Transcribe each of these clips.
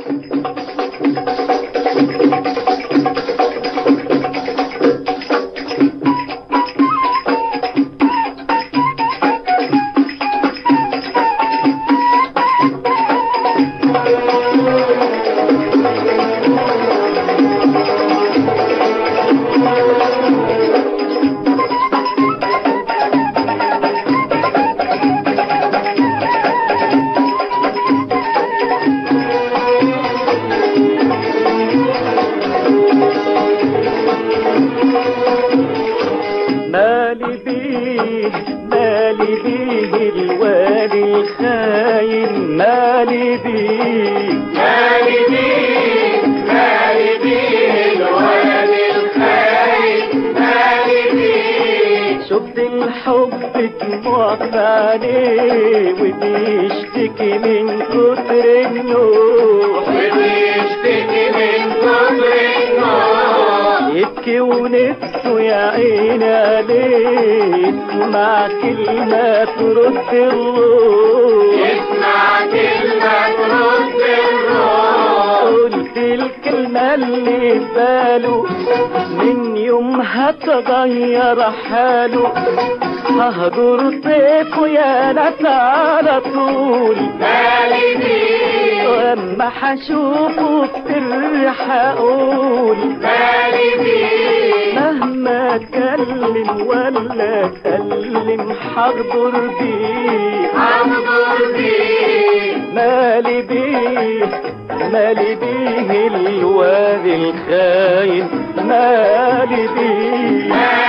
مالي بيه الوالي الخاين، مالي بيه الوالي الخاين، مالي بيه. شفت الحب دموع في عينيه وبيشتكي من كتر النوح، يبكي ونفسه يا عيني عليك، يسمع كلمة ترد الروح، قلت الكلمة اللي في باله من يومها تغير حاله، ههجر طيفه يا ناس على طول، مالي بيه. واما حشوفه بسر حقول مالي بيه. مهما اتكلم ولا اتكلم حغدر بيه، مالي بيه الوادي الخاين، مالي بيه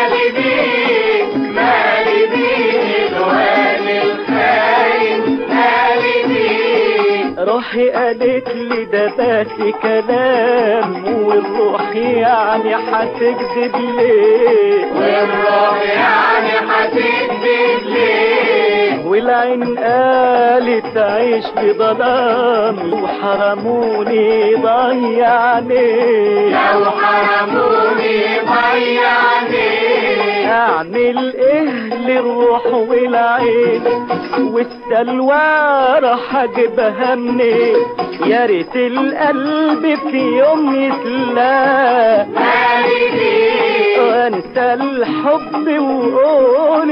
الوالي الخاين، مالي بيه. روحي قالت لي ده بس كلام، والروح يعني هتكذب ليه، والعين قالت عيش بظلام، وحرموني ضيعني، اعمل ايه للروح والعين والسلوى راح اجيبها منين، يا ريت القلب في يوم يسلى، وانسى الحب وقول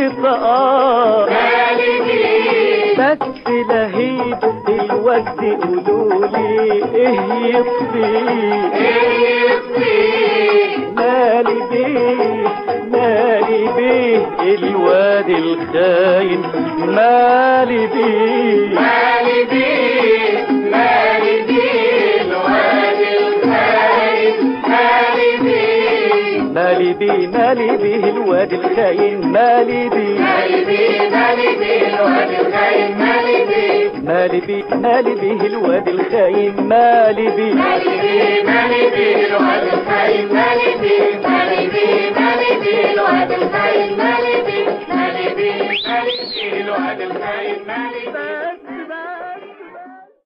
بس لهيب الوقت قولولي ايه يطفي، مالي بيه الوادي الخاين، مالي بيه الوادي الخاين، مالي بيه. مالي بيه الوادي الخاين، مالي بيه الوادي الخاين، مالي بيه. مالي بيه الوادي الخاين، مالي بيه الوادي الخاين، مالي بيه. الوادي الخاين، مالي بيه.